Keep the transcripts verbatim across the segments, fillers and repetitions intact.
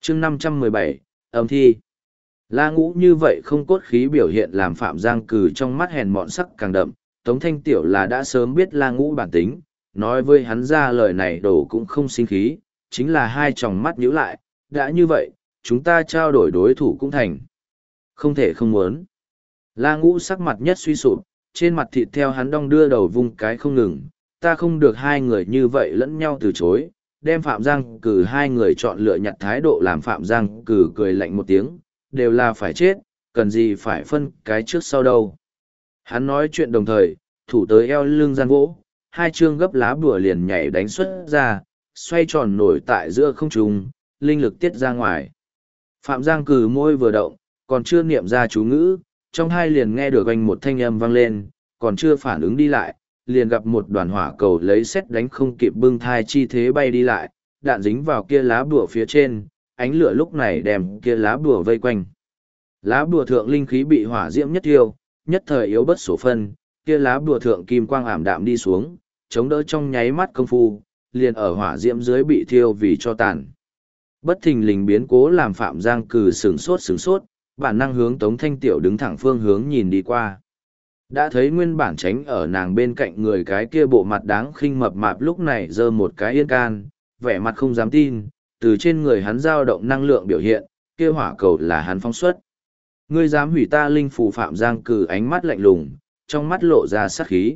chương năm trăm mười bảy, âm thi. La Ngũ như vậy không cốt khí biểu hiện làm Phạm Giang Cừ trong mắt hèn mọn sắc càng đậm, Tống Thanh Tiểu là đã sớm biết La Ngũ bản tính, nói với hắn ra lời này đổ cũng không sinh khí, chính là hai tròng mắt nhíu lại, đã như vậy, chúng ta trao đổi đối thủ cũng thành. Không thể không muốn. La Ngũ sắc mặt nhất suy sụp, trên mặt thịt theo hắn đong đưa đầu vung cái không ngừng, ta không được hai người như vậy lẫn nhau từ chối, đem Phạm Giang Cừ hai người chọn lựa nhặt thái độ làm Phạm Giang Cừ cười lạnh một tiếng, đều là phải chết, cần gì phải phân cái trước sau đâu. Hắn nói chuyện đồng thời, thủ tới eo lưng gian vỗ, hai chương gấp lá bùa liền nhảy đánh xuất ra, xoay tròn nổi tại giữa không trung, linh lực tiết ra ngoài. Phạm Giang Cừ môi vừa động, còn chưa niệm ra chú ngữ, trong hai liền nghe được anh một thanh âm vang lên, còn chưa phản ứng đi lại, liền gặp một đoàn hỏa cầu lấy xét đánh không kịp bưng thai chi thế bay đi lại, đạn dính vào kia lá bùa phía trên, ánh lửa lúc này đem kia lá bùa vây quanh. Lá bùa thượng linh khí bị hỏa diễm nhất tiêu, nhất thời yếu bất số phân, kia lá bùa thượng kim quang ảm đạm đi xuống, chống đỡ trong nháy mắt công phu, liền ở hỏa diễm dưới bị thiêu vì cho tàn. Bất thình lình biến cố làm Phạm Giang Cừ sửng sốt sửng sốt, bản năng hướng Tống Thanh Tiểu đứng thẳng phương hướng nhìn đi qua. Đã thấy nguyên bản tránh ở nàng bên cạnh người cái kia bộ mặt đáng khinh mập mạp lúc này giơ một cái yên can, vẻ mặt không dám tin, từ trên người hắn dao động năng lượng biểu hiện, kia hỏa cầu là hắn phóng xuất. Ngươi dám hủy ta linh phù? Phạm Giang Cừ ánh mắt lạnh lùng, trong mắt lộ ra sát khí.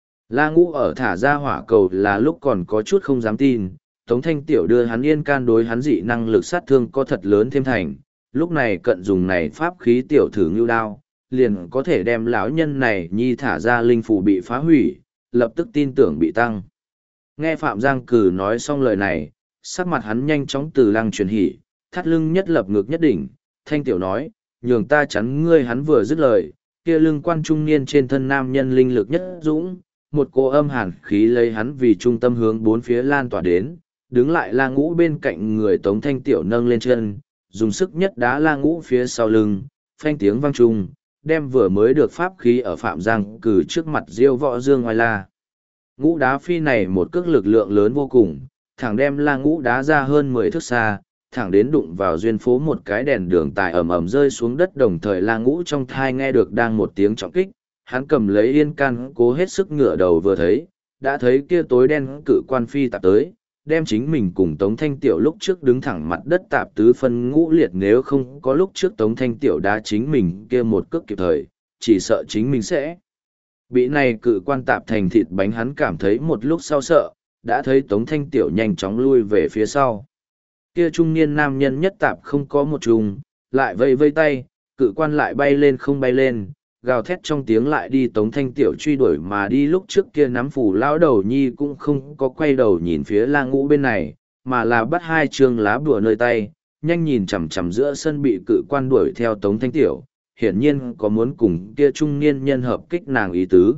La Ngũ ở thả ra hỏa cầu là lúc còn có chút không dám tin, Tống Thanh Tiểu đưa hắn yên can đối hắn dị năng lực sát thương có thật lớn thêm thành, lúc này cận dùng này pháp khí tiểu thử ngưu đao, liền có thể đem lão nhân này nhi thả ra linh phù bị phá hủy, lập tức tin tưởng bị tăng. Nghe Phạm Giang Cừ nói xong lời này, sắc mặt hắn nhanh chóng từ lăng truyền hỉ, thắt lưng nhất lập ngực nhất đỉnh, Thanh Tiểu nói, nhường ta chắn ngươi. Hắn vừa dứt lời, kia lưng quan trung niên trên thân nam nhân linh lực nhất dũng, một cô âm hàn khí lấy hắn vì trung tâm hướng bốn phía lan tỏa đến, đứng lại La Ngũ bên cạnh người Tống Thanh Tiểu nâng lên chân, dùng sức nhất đá La Ngũ phía sau lưng, phanh tiếng vang trung, đem vừa mới được pháp khí ở Phạm Giang Cừ trước mặt diêu võ dương ngoài la. Ngũ đá phi này một cước lực lượng lớn vô cùng, thẳng đem La Ngũ đá ra hơn mười thước xa, thẳng đến đụng vào duyên phố một cái đèn đường tài ầm ầm rơi xuống đất, đồng thời La Ngũ trong thai nghe được đang một tiếng trọng kích, hắn cầm lấy yên can cố hết sức ngửa đầu vừa thấy, đã thấy kia tối đen cự quan phi tạp tới, đem chính mình cùng Tống Thanh Tiểu lúc trước đứng thẳng mặt đất tạp tứ phân ngũ liệt, nếu không có lúc trước Tống Thanh Tiểu đá chính mình kia một cước kịp thời, chỉ sợ chính mình sẽ bị này cự quan tạp thành thịt bánh. Hắn cảm thấy một lúc sau sợ, đã thấy Tống Thanh Tiểu nhanh chóng lui về phía sau. Kia trung niên nam nhân nhất tạp không có một trùng, lại vây vây tay, cự quan lại bay lên không bay lên, gào thét trong tiếng lại đi Tống Thanh Tiểu truy đuổi mà đi. Lúc trước kia nắm phủ lão đầu nhi cũng không có quay đầu nhìn phía La Ngũ bên này, mà là bắt hai chương lá bùa nơi tay, nhanh nhìn chằm chằm giữa sân bị cự quan đuổi theo Tống Thanh Tiểu, hiển nhiên có muốn cùng kia trung niên nhân hợp kích nàng ý tứ.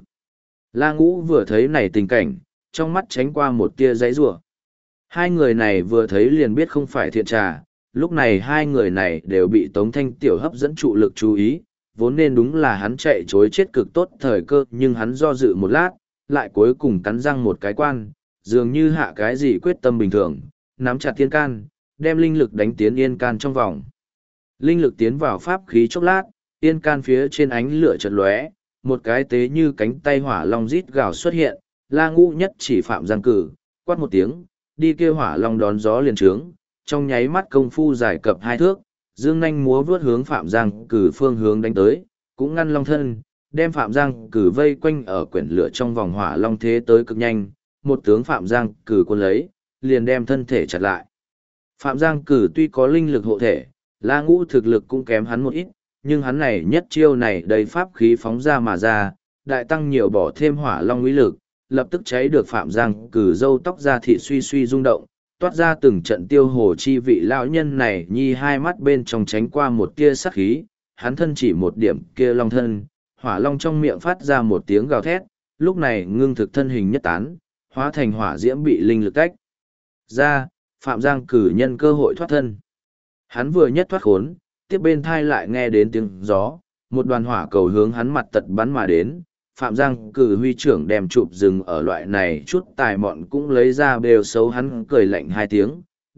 La Ngũ vừa thấy này tình cảnh, trong mắt tránh qua một tia giấy rủa. Hai người này vừa thấy liền biết không phải thiện trà, lúc này hai người này đều bị Tống Thanh Tiểu hấp dẫn trụ lực chú ý, vốn nên đúng là hắn chạy chối chết cực tốt thời cơ, nhưng hắn do dự một lát, lại cuối cùng cắn răng một cái quan, dường như hạ cái gì quyết tâm bình thường, nắm chặt tiên can, đem linh lực đánh tiến yên can trong vòng. Linh lực tiến vào pháp khí chốc lát, yên can phía trên ánh lửa chợt lóe, một cái tế như cánh tay hỏa long rít gào xuất hiện, La Ngũ nhất chỉ Phạm Giang Cừ, quát một tiếng, đi kêu hỏa long đón gió liền trướng, trong nháy mắt công phu giải cập hai thước, dương nhanh múa vướt hướng Phạm Giang Cừ phương hướng đánh tới, cũng ngăn long thân, đem Phạm Giang Cừ vây quanh ở quyển lửa trong vòng hỏa long thế tới cực nhanh, một tướng Phạm Giang Cừ quân lấy, liền đem thân thể chặt lại. Phạm Giang Cừ tuy có linh lực hộ thể, La Ngũ thực lực cũng kém hắn một ít, nhưng hắn này nhất chiêu này đầy pháp khí phóng ra mà ra, đại tăng nhiều bỏ thêm hỏa long uy lực, lập tức cháy được Phạm Giang Cừ râu tóc ra thị suy suy rung động, toát ra từng trận tiêu hồ chi vị. Lão nhân này nhi hai mắt bên trong tránh qua một tia sắc khí, hắn thân chỉ một điểm kia long thân, hỏa long trong miệng phát ra một tiếng gào thét, lúc này ngưng thực thân hình nhất tán, hóa thành hỏa diễm bị linh lực tách ra, Phạm Giang Cừ nhân cơ hội thoát thân. Hắn vừa nhất thoát khốn, tiếp bên thai lại nghe đến tiếng gió, một đoàn hỏa cầu hướng hắn mặt tật bắn mà đến. Phạm Giang Cừ huy trưởng đem chụp dừng ở loại này chút tài mọn cũng lấy ra bêu xấu, hắn cười lạnh hai tiếng,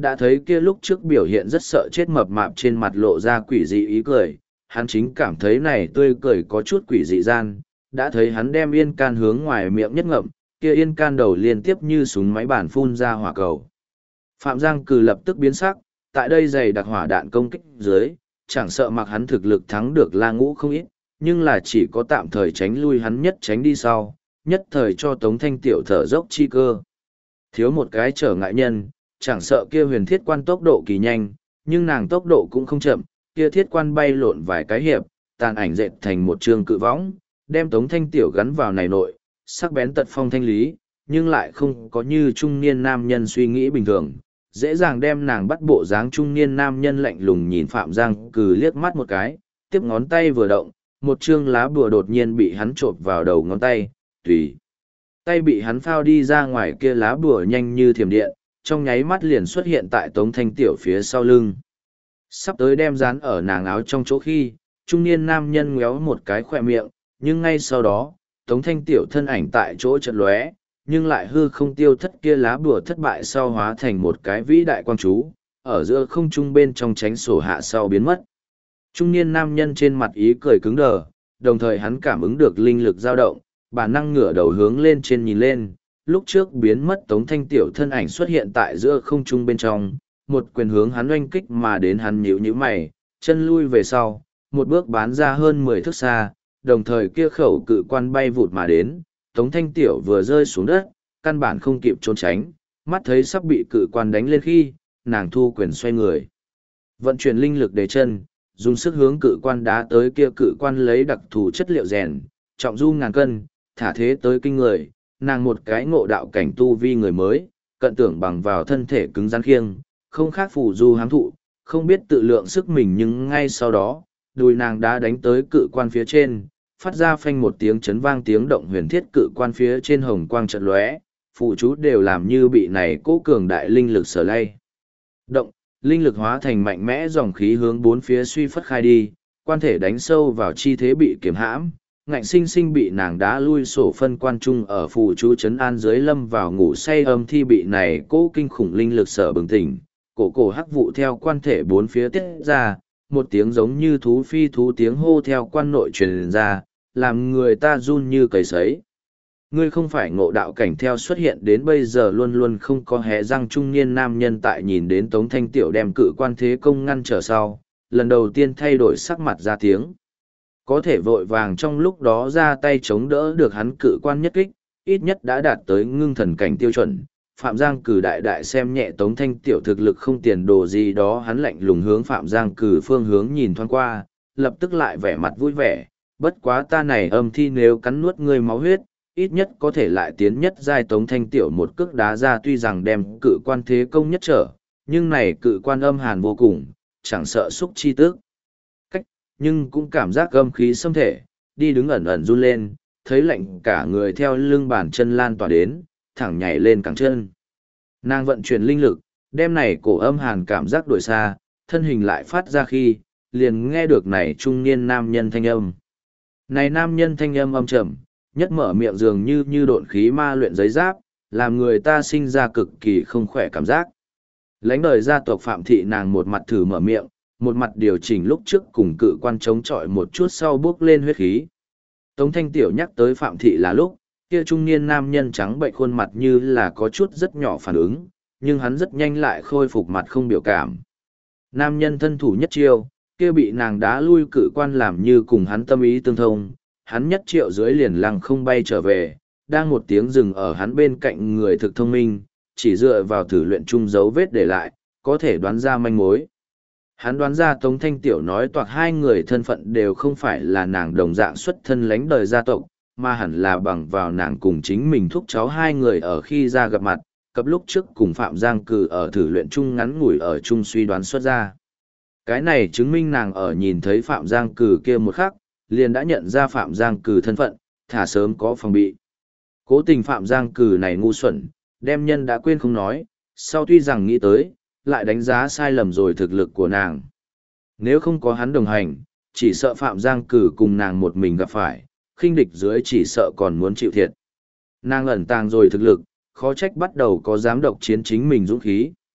đã thấy kia lúc trước biểu hiện rất sợ chết mập mạp trên mặt lộ ra quỷ dị ý cười, hắn chính cảm thấy này tươi cười có chút quỷ dị gian, đã thấy hắn đem yên can hướng ngoài miệng nhất ngậm, kia yên can đầu liên tiếp như súng máy bản phun ra hỏa cầu. Phạm Giang Cừ lập tức biến sắc, tại đây dày đặc hỏa đạn công kích dưới, chẳng sợ mặc hắn thực lực thắng được La Ngũ không ít, nhưng là chỉ có tạm thời tránh lui hắn nhất tránh đi sau, nhất thời cho Tống Thanh Tiểu thở dốc chi cơ. Thiếu một cái trở ngại nhân, chẳng sợ kia huyền thiết quan tốc độ kỳ nhanh, nhưng nàng tốc độ cũng không chậm, kia thiết quan bay lộn vài cái hiệp, tàn ảnh dệt thành một trường cự võng, đem Tống Thanh Tiểu gắn vào này nội, sắc bén tật phong thanh lý, nhưng lại không có như trung niên nam nhân suy nghĩ bình thường, dễ dàng đem nàng bắt bộ dáng trung niên nam nhân lạnh lùng nhìn Phạm Giang Cừ liếc mắt một cái, tiếp ngón tay vừa động, một chương lá bùa đột nhiên bị hắn trộn vào đầu ngón tay, tùy. Tay bị hắn phao đi ra ngoài kia lá bùa nhanh như thiểm điện, trong nháy mắt liền xuất hiện tại Tống Thanh Tiểu phía sau lưng. Sắp tới đem dán ở nàng áo trong chỗ khi, trung niên nam nhân ngéo một cái khỏe miệng, nhưng ngay sau đó, Tống Thanh Tiểu thân ảnh tại chỗ chợt lóe, nhưng lại hư không tiêu thất kia lá bùa thất bại sau hóa thành một cái vĩ đại quang chú, ở giữa không trung bên trong tránh sổ hạ sau biến mất. Trung niên nam nhân trên mặt ý cười cứng đờ, đồng thời hắn cảm ứng được linh lực dao động, bản năng ngửa đầu hướng lên trên nhìn lên, lúc trước biến mất Tống Thanh Tiểu thân ảnh xuất hiện tại giữa không trung bên trong, một quyền hướng hắn oanh kích mà đến hắn nhíu nhíu mày, chân lui về sau, một bước bán ra hơn mười thước xa, đồng thời kia khẩu cự quan bay vụt mà đến, Tống Thanh Tiểu vừa rơi xuống đất, căn bản không kịp trốn tránh, mắt thấy sắp bị cự quan đánh lên khi, nàng thu quyền xoay người. Vận chuyển linh lực để chân, dùng sức hướng cự quan đá tới kia cự quan lấy đặc thù chất liệu rèn, trọng du ngàn cân, thả thế tới kinh người, nàng một cái ngộ đạo cảnh tu vi người mới, cận tưởng bằng vào thân thể cứng rắn khiêng, không khác phù du hám thụ, không biết tự lượng sức mình nhưng ngay sau đó, đùi nàng đã đánh tới cự quan phía trên, phát ra phanh một tiếng chấn vang tiếng động huyền thiết cự quan phía trên hồng quang trận lóe, phụ chú đều làm như bị này cố cường đại linh lực sở lay. Động, linh lực hóa thành mạnh mẽ dòng khí hướng bốn phía suy phất khai đi, quan thể đánh sâu vào chi thế bị kiểm hãm, ngạnh sinh sinh bị nàng đá lui sổ phân quan trung ở phụ chú chấn an dưới lâm vào ngủ say âm thi bị này cố kinh khủng linh lực sở bừng tỉnh, cổ cổ hắc vụ theo quan thể bốn phía tiết ra, một tiếng giống như thú phi thú tiếng hô theo quan nội truyền ra, làm người ta run như cầy sấy. Ngươi không phải ngộ đạo cảnh theo xuất hiện đến bây giờ luôn luôn không có hé răng trung niên nam nhân tại nhìn đến Tống Thanh Tiểu đem cự quan thế công ngăn trở sau, lần đầu tiên thay đổi sắc mặt ra tiếng. Có thể vội vàng trong lúc đó ra tay chống đỡ được hắn cự quan nhất kích, ít nhất đã đạt tới ngưng thần cảnh tiêu chuẩn. Phạm Giang Cừ đại đại xem nhẹ Tống Thanh Tiểu thực lực không tiền đồ gì đó, hắn lạnh lùng hướng Phạm Giang Cừ phương hướng nhìn thoáng qua, lập tức lại vẻ mặt vui vẻ, bất quá ta này âm thi nếu cắn nuốt ngươi máu huyết, ít nhất có thể lại tiến nhất giai. Tống Thanh Tiểu một cước đá ra, tuy rằng đem cự quan thế công nhất trở, nhưng này cự quan âm hàn vô cùng, chẳng sợ xúc chi tức cách, nhưng cũng cảm giác âm khí xâm thể, đi đứng ẩn ẩn run lên, thấy lạnh cả người theo lưng bàn chân lan tỏa đến, thẳng nhảy lên cẳng chân. Nàng vận chuyển linh lực, đem này cổ âm hàn cảm giác đổi xa, thân hình lại phát ra khi, liền nghe được này trung niên nam nhân thanh âm. Này nam nhân thanh âm âm trầm, nhất mở miệng dường như như độn khí ma luyện giấy giáp, làm người ta sinh ra cực kỳ không khỏe cảm giác. Lãnh đời gia tộc Phạm Thị nàng một mặt thử mở miệng, một mặt điều chỉnh lúc trước cùng cự quan chống chọi một chút sau bước lên huyết khí. Tống Thanh Tiểu nhắc tới Phạm Thị là lúc, kia trung niên nam nhân trắng bệnh khuôn mặt như là có chút rất nhỏ phản ứng, nhưng hắn rất nhanh lại khôi phục mặt không biểu cảm. Nam nhân thân thủ nhất chiêu, kia bị nàng đá lui cự quan làm như cùng hắn tâm ý tương thông, hắn nhất triệu dưới liền lăng không bay trở về, đang một tiếng dừng ở hắn bên cạnh người thực thông minh, chỉ dựa vào thử luyện chung dấu vết để lại, có thể đoán ra manh mối. Hắn đoán ra Tống Thanh Tiểu nói toạc hai người thân phận đều không phải là nàng đồng dạng xuất thân lánh đời gia tộc, mà hẳn là bằng vào nàng cùng chính mình thúc cháu hai người ở khi ra gặp mặt, cập lúc trước cùng Phạm Giang Cừ ở thử luyện chung ngắn ngủi ở chung suy đoán xuất ra. Cái này chứng minh nàng ở nhìn thấy Phạm Giang Cừ kia một khắc, liền đã nhận ra Phạm Giang Cừ thân phận, thả sớm có phòng bị. Cố tình Phạm Giang Cừ này ngu xuẩn, đem nhân đã quên không nói, sau tuy rằng nghĩ tới, lại đánh giá sai lầm rồi thực lực của nàng. Nếu không có hắn đồng hành, chỉ sợ Phạm Giang Cừ cùng nàng một mình gặp phải, khinh địch dưới chỉ sợ còn muốn chịu thiệt. Nàng ẩn tàng rồi thực lực, khó trách bắt đầu có dám độc chiến chính mình dũng khí.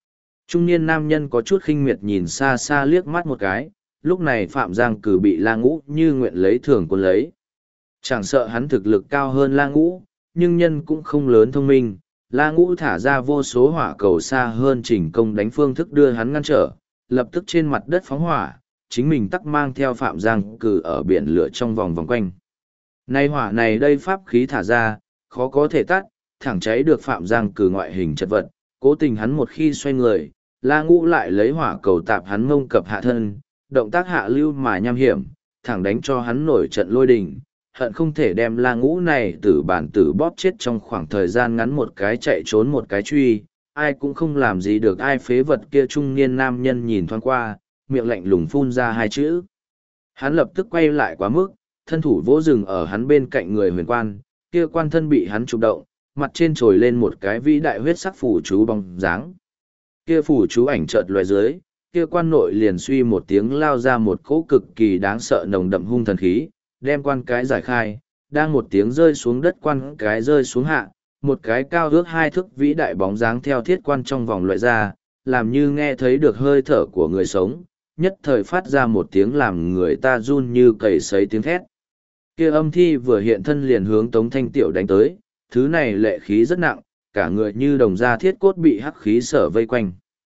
Trung niên nam nhân có chút khinh miệt nhìn xa xa liếc mắt một cái, lúc này Phạm Giang Cử bị La Ngũ như nguyện lấy thường quân lấy. Chẳng sợ hắn thực lực cao hơn La Ngũ, nhưng nhân cũng không lớn thông minh. La Ngũ thả ra vô số hỏa cầu xa hơn trình công đánh phương thức đưa hắn ngăn trở, lập tức trên mặt đất phóng hỏa, chính mình tắc mang theo Phạm Giang Cử ở biển lửa trong vòng vòng quanh. Này hỏa này đây pháp khí thả ra, khó có thể tắt, thẳng cháy được Phạm Giang Cử ngoại hình chật vật, cố tình hắn một khi xoay người, La Ngũ lại lấy hỏa cầu tạp hắn mông cập hạ thân, động tác hạ lưu mà nham hiểm, thẳng đánh cho hắn nổi trận lôi đình, hận không thể đem La Ngũ này tử bản tử bóp chết trong khoảng thời gian ngắn, một cái chạy trốn một cái truy, ai cũng không làm gì được ai. Phế vật kia trung niên nam nhân nhìn thoáng qua, miệng lạnh lùng phun ra hai chữ. Hắn lập tức quay lại quá mức, thân thủ vỗ rừng ở hắn bên cạnh người huyền quan, kia quan thân bị hắn chụp động, mặt trên trồi lên một cái vĩ đại huyết sắc phủ chú bóng dáng. Kia phủ chú ảnh chợt loài dưới, kia quan nội liền suy một tiếng lao ra một cỗ cực kỳ đáng sợ nồng đậm hung thần khí, đem quan cái giải khai, đang một tiếng rơi xuống đất, quan cái rơi xuống hạ, một cái cao ước hai thước vĩ đại bóng dáng theo thiết quan trong vòng loại ra, làm như nghe thấy được hơi thở của người sống, nhất thời phát ra một tiếng làm người ta run như cầy sấy tiếng thét. Kia âm thi vừa hiện thân liền hướng Tống Thanh Tiểu đánh tới, thứ này lệ khí rất nặng, cả người như đồng da thiết cốt bị hắc khí sở vây quanh.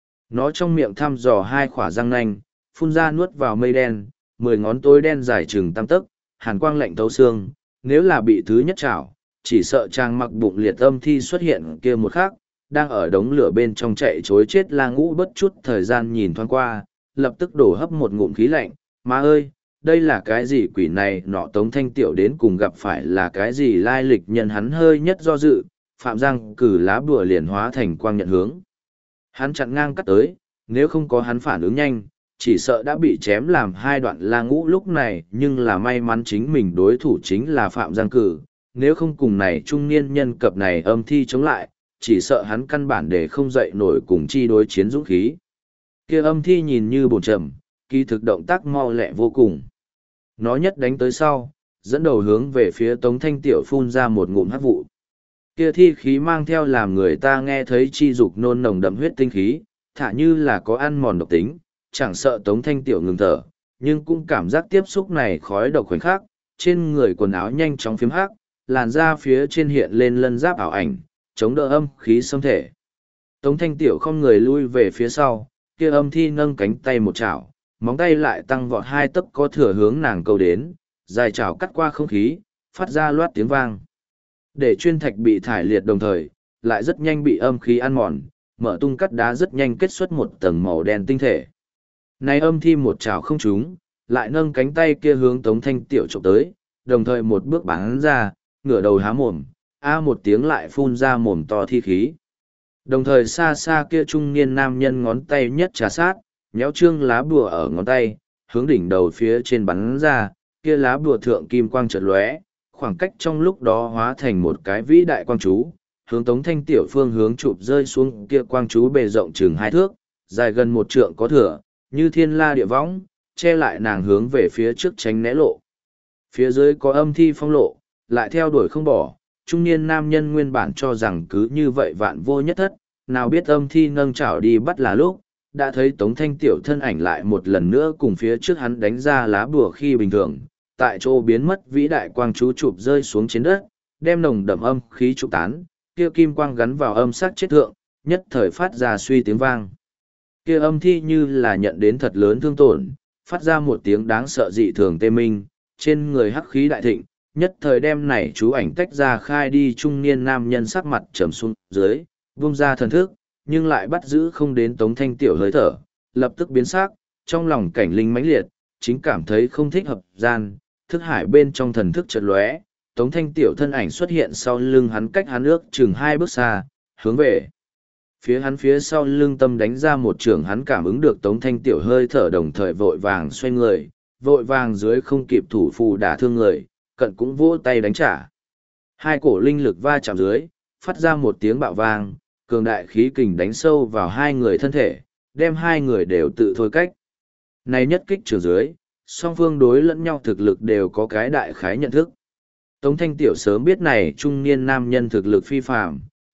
Nó trong miệng thăm dò hai khỏa răng nanh, phun ra nuốt vào mây đen, mười ngón tối đen dài chừng tam tấc, hàn quang lạnh thấu xương, nếu là bị thứ nhất chảo, chỉ sợ chàng mặc bụng liệt âm thi xuất hiện kia một khắc, đang ở đống lửa bên trong chạy chối chết. La Ngũ bất chút thời gian nhìn thoáng qua, lập tức đổ hấp một ngụm khí lạnh, má ơi, đây là cái gì quỷ này nọ. Tống Thanh Tiểu đến cùng gặp phải là cái gì lai lịch nhân, hắn hơi nhất do dự, Phạm Giang Cử lá bùa liền hóa thành quang nhận hướng. Hắn chặn ngang cắt tới, nếu không có hắn phản ứng nhanh, chỉ sợ đã bị chém làm hai đoạn. La Ngũ lúc này nhưng là may mắn chính mình đối thủ chính là Phạm Giang Cử, nếu không cùng này trung niên nhân cập này âm thi chống lại, chỉ sợ hắn căn bản để không dậy nổi cùng chi đối chiến dũng khí. Kia âm thi nhìn như bồn chậm, kỳ thực động tác mau lẹ vô cùng. Nó nhất đánh tới sau, dẫn đầu hướng về phía Tống Thanh Tiểu phun ra một ngụm hắc vụ. Kia thi khí mang theo làm người ta nghe thấy chi dục nôn nồng đậm huyết tinh khí, thả như là có ăn mòn độc tính, chẳng sợ Tống Thanh Tiểu ngừng thở, nhưng cũng cảm giác tiếp xúc này khói độc khoảnh khắc, trên người quần áo nhanh chóng phiếm hắc, làn da phía trên hiện lên lân giáp ảo ảnh, chống đỡ âm khí xâm thể. Tống Thanh Tiểu không người lui về phía sau, kia âm thi nâng cánh tay một chảo, móng tay lại tăng vọt hai tấc có thừa hướng nàng câu đến, dài chảo cắt qua không khí, phát ra loát tiếng vang. Để chuyên thạch bị thải liệt đồng thời, lại rất nhanh bị âm khí ăn mòn, mở tung cắt đá rất nhanh kết xuất một tầng màu đen tinh thể. Này âm thi một chảo không trúng, lại nâng cánh tay kia hướng Tống Thanh Tiểu chụp tới, đồng thời một bước bắn ra, ngửa đầu há mồm, a một tiếng lại phun ra mồm to thi khí. Đồng thời xa xa kia trung niên nam nhân ngón tay nhất trà sát, nhéo trương lá bùa ở ngón tay, hướng đỉnh đầu phía trên bắn ra, kia lá bùa thượng kim quang chợt lóe, khoảng cách trong lúc đó hóa thành một cái vĩ đại quang chú, hướng Tống Thanh Tiểu phương hướng chụp rơi xuống. Kia quang chú bề rộng chừng hai thước, dài gần một trượng có thừa, như thiên la địa võng, che lại nàng hướng về phía trước tránh né lộ. Phía dưới có âm thi phong lộ, lại theo đuổi không bỏ. Trung niên nam nhân nguyên bản cho rằng cứ như vậy vạn vô nhất thất, nào biết âm thi nâng chảo đi bắt là lúc, đã thấy Tống Thanh Tiểu thân ảnh lại một lần nữa cùng phía trước hắn đánh ra lá bùa khi bình thường, tại chỗ biến mất. Vĩ đại quang chú chụp rơi xuống trên đất, đem nồng đậm âm khí trục tán, kia kim quang gắn vào âm sắc chết thượng, nhất thời phát ra suy tiếng vang. Kia âm thi như là nhận đến thật lớn thương tổn, phát ra một tiếng đáng sợ dị thường tê minh, trên người hắc khí đại thịnh, nhất thời đem này chú ảnh tách ra khai đi. Trung niên nam nhân sắc mặt trầm xuống dưới, vung ra thần thức, nhưng lại bắt giữ không đến Tống Thanh Tiểu hơi thở, lập tức biến sắc, trong lòng cảnh linh mãnh liệt, chính cảm thấy không thích hợp gian, thức hải bên trong thần thức chợt lóe, Tống Thanh Tiểu thân ảnh xuất hiện sau lưng hắn, cách hắn ước chừng hai bước xa, hướng về phía hắn phía sau lưng tâm đánh ra một trường. Hắn cảm ứng được Tống Thanh Tiểu hơi thở, đồng thời vội vàng xoay người, vội vàng dưới không kịp thủ phù đả thương người, cận cũng vỗ tay đánh trả. Hai cổ linh lực va chạm dưới, phát ra một tiếng bạo vang, cường đại khí kình đánh sâu vào hai người thân thể, đem hai người đều tự thôi cách. Này nhất kích trường dưới, song phương đối lẫn nhau thực lực đều có cái đại khái nhận thức. Tống Thanh Tiểu sớm biết này trung niên nam nhân thực lực phi phàm,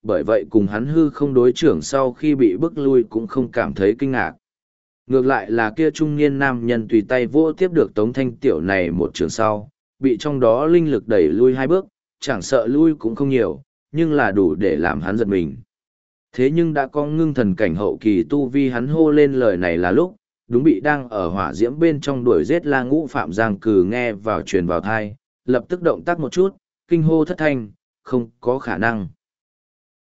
bởi vậy cùng hắn hư không đối trưởng sau khi bị bức lui cũng không cảm thấy kinh ngạc. Ngược lại là kia trung niên nam nhân tùy tay vô tiếp được Tống Thanh Tiểu này một trường sau, bị trong đó linh lực đẩy lui hai bước, chẳng sợ lui cũng không nhiều, nhưng là đủ để làm hắn giật mình. Thế nhưng đã có ngưng thần cảnh hậu kỳ tu vi hắn hô lên lời này là lúc, đúng bị đang ở hỏa diễm bên trong đuổi giết La Ngũ Phạm Giang Cừ nghe vào truyền vào thai, lập tức động tác một chút, kinh hô thất thanh, không có khả năng.